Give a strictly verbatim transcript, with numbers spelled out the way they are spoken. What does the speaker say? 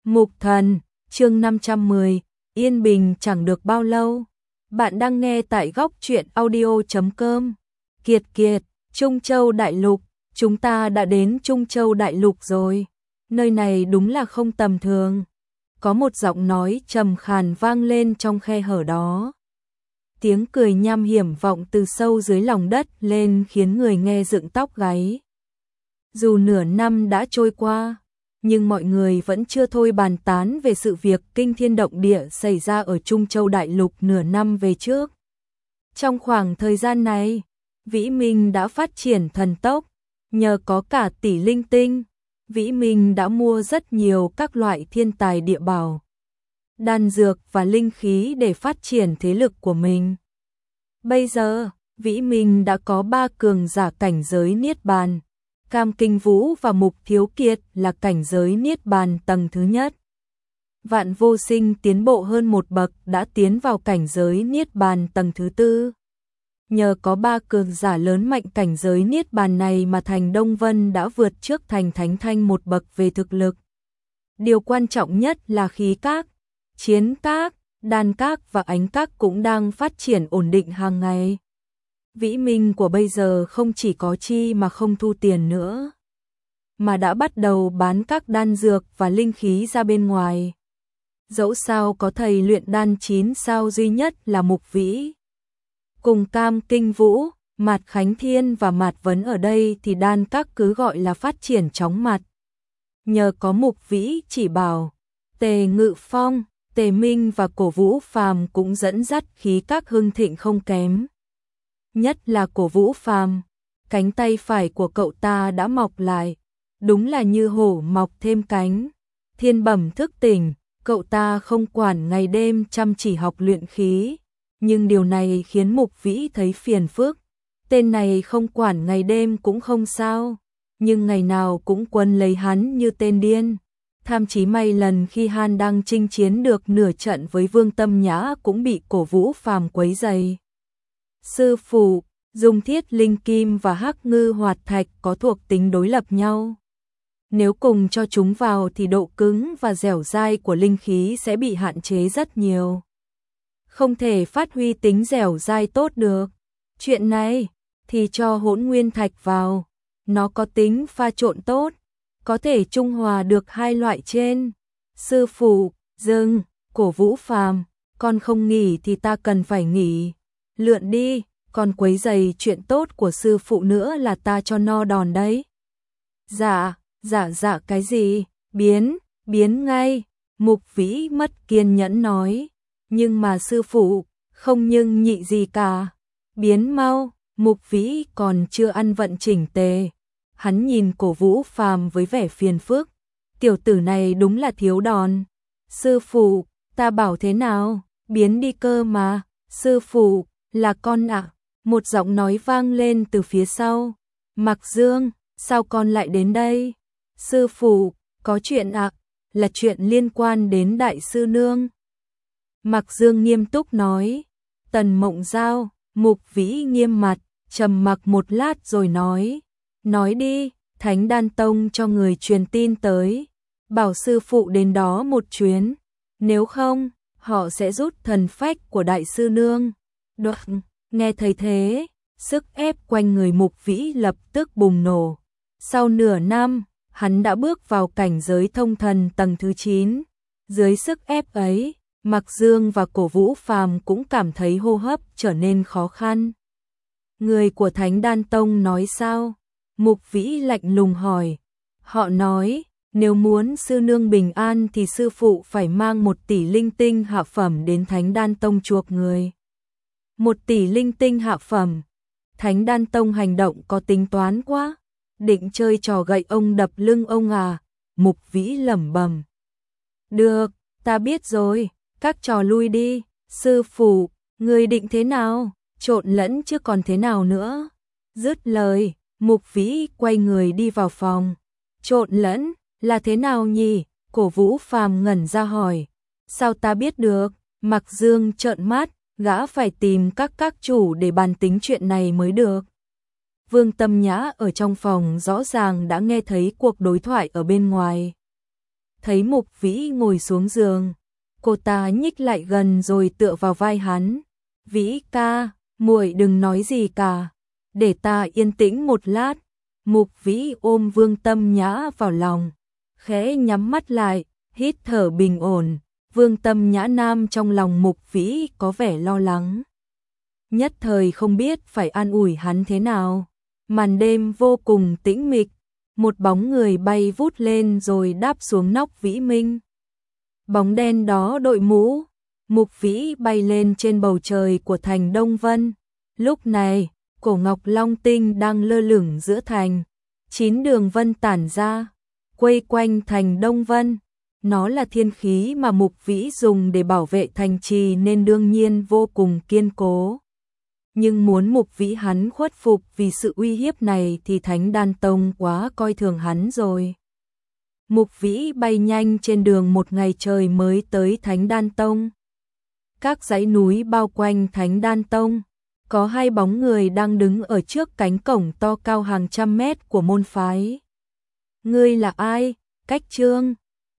Mục Thần, chương năm trăm mười, yên bình chẳng được bao lâu. Bạn đang nghe tại góc truyện audio chấm com. Kiệt kiệt, Trung Châu Đại Lục, chúng ta đã đến Trung Châu Đại Lục rồi. Nơi này đúng là không tầm thường. Có một giọng nói trầm khàn vang lên trong khe hở đó. Tiếng cười nham hiểm vọng từ sâu dưới lòng đất lên khiến người nghe dựng tóc gáy. Dù nửa năm đã trôi qua, nhưng mọi người vẫn chưa thôi bàn tán về sự việc kinh thiên động địa xảy ra ở Trung Châu Đại Lục nửa năm về trước. Trong khoảng thời gian này, Vĩ Minh đã phát triển thần tốc, nhờ có cả tỷ linh tinh, Vĩ Minh đã mua rất nhiều các loại thiên tài địa bảo, đan dược và linh khí để phát triển thế lực của mình. Bây giờ, Vĩ Minh đã có ba cường giả cảnh giới Niết Bàn. Cam Kinh Vũ và Mục Thiếu Kiệt là cảnh giới Niết Bàn tầng thứ nhất. Vạn Vô Sinh tiến bộ hơn một bậc đã tiến vào cảnh giới Niết Bàn tầng thứ tư. Nhờ có ba cường giả lớn mạnh cảnh giới Niết Bàn này mà Thành Đông Vân đã vượt trước Thành Thánh Thanh một bậc về thực lực. Điều quan trọng nhất là khí các, chiến các, đan các và ánh các cũng đang phát triển ổn định hàng ngày. Vĩ Minh của bây giờ không chỉ có chi mà không thu tiền nữa, mà đã bắt đầu bán các đan dược và linh khí ra bên ngoài. Dẫu sao có thầy luyện đan chín sao duy nhất là Mục Vĩ. Cùng Cam Kinh Vũ, Mạt Khánh Thiên và Mạt Vấn ở đây thì đan các cứ gọi là phát triển chóng mặt. Nhờ có Mục Vĩ chỉ bảo, Tề Ngự Phong, Tề Minh và Cổ Vũ Phàm cũng dẫn dắt khí các hưng thịnh không kém. Nhất là Cổ Vũ Phàm, cánh tay phải của cậu ta đã mọc lại, đúng là như hổ mọc thêm cánh. Thiên bẩm thức tỉnh, cậu ta không quản ngày đêm chăm chỉ học luyện khí, nhưng điều này khiến Mục Vĩ thấy phiền phức. Tên này không quản ngày đêm cũng không sao, nhưng ngày nào cũng quấn lấy hắn như tên điên. Tham chí may lần khi Han đang chinh chiến được nửa trận với Vương Tâm Nhã cũng bị Cổ Vũ Phàm quấy rầy. Sư phụ, dùng thiết linh kim và hắc ngư hoạt thạch có thuộc tính đối lập nhau. Nếu cùng cho chúng vào thì độ cứng và dẻo dai của linh khí sẽ bị hạn chế rất nhiều. Không thể phát huy tính dẻo dai tốt được. Chuyện này thì cho hỗn nguyên thạch vào. Nó có tính pha trộn tốt, có thể trung hòa được hai loại trên. Sư phụ, dừng, Cổ Vũ Phàm, con không nghỉ thì ta cần phải nghỉ. Lượn đi, còn quấy rầy chuyện tốt của sư phụ nữa là ta cho no đòn đấy. Dạ, dạ dạ cái gì, biến, biến ngay, Mục Vĩ mất kiên nhẫn nói. Nhưng mà sư phụ, không nhưng nhị gì cả. Biến mau, Mục Vĩ còn chưa ăn vận chỉnh tề. Hắn nhìn Cổ Vũ Phàm với vẻ phiền phức. Tiểu tử này đúng là thiếu đòn. Sư phụ, ta bảo thế nào, biến đi cơ mà, sư phụ. Là con ạ, à? Một giọng nói vang lên từ phía sau. Mặc Dương, sao con lại đến đây? Sư phụ, có chuyện ạ, à? Là chuyện liên quan đến đại sư nương. Mặc Dương nghiêm túc nói. Tần Mộng Giao, Mục Vĩ nghiêm mặt, trầm mặc một lát rồi nói. Nói đi, Thánh Đan Tông cho người truyền tin tới, bảo sư phụ đến đó một chuyến. Nếu không, họ sẽ rút thần phách của đại sư nương. Được, nghe thấy thế, sức ép quanh người Mục Vĩ lập tức bùng nổ. Sau nửa năm, hắn đã bước vào cảnh giới thông thần tầng thứ chín. Dưới sức ép ấy, Mặc Dương và Cổ Vũ Phàm cũng cảm thấy hô hấp trở nên khó khăn. Người của Thánh Đan Tông nói sao? Mục Vĩ lạnh lùng hỏi. Họ nói, nếu muốn sư nương bình an thì sư phụ phải mang một tỷ linh tinh hạ phẩm đến Thánh Đan Tông chuộc người. Một tỷ linh tinh hạ phẩm. Thánh Đan Tông hành động có tính toán quá. Định chơi trò gậy ông đập lưng ông à? Mục Vĩ lẩm bẩm. Được, ta biết rồi, các trò lui đi. Sư phụ, người định thế nào? Trộn lẫn chứ còn thế nào nữa? Dứt lời, Mục Vĩ quay người đi vào phòng. Trộn lẫn, là thế nào nhỉ? Cổ Vũ Phàm ngẩn ra hỏi. Sao ta biết được? Mặc Dương trợn mắt. Gã phải tìm các các chủ để bàn tính chuyện này mới được. Vương Tâm Nhã ở trong phòng rõ ràng đã nghe thấy cuộc đối thoại ở bên ngoài. thấy Mục Vĩ ngồi xuống giường, cô ta nhích lại gần rồi tựa vào vai hắn. Vĩ ca, muội đừng nói gì cả, để ta yên tĩnh một lát. Mục Vĩ ôm Vương Tâm Nhã vào lòng, khẽ nhắm mắt lại, hít thở bình ổn. Vương Tâm Nhã nam trong lòng Mục Vĩ có vẻ lo lắng, nhất thời không biết phải an ủi hắn thế nào. Màn đêm vô cùng tĩnh mịch, một bóng người bay vút lên rồi đáp xuống nóc Vĩ Minh. Bóng đen đó đội mũ, Mục Vĩ bay lên trên bầu trời của thành Đông Vân. Lúc này, cổ ngọc long tinh đang lơ lửng giữa thành, chín đường vân tản ra, quây quanh thành Đông Vân. Nó là thiên khí mà Mục Vĩ dùng để bảo vệ thành trì nên đương nhiên vô cùng kiên cố. Nhưng muốn Mục Vĩ hắn khuất phục vì sự uy hiếp này thì Thánh Đan Tông quá coi thường hắn rồi. Mục Vĩ bay nhanh trên đường một ngày trời mới tới Thánh Đan Tông. Các dãy núi bao quanh Thánh Đan Tông, có hai bóng người đang đứng ở trước cánh cổng to cao hàng trăm mét của môn phái. Ngươi là ai? Cách Trương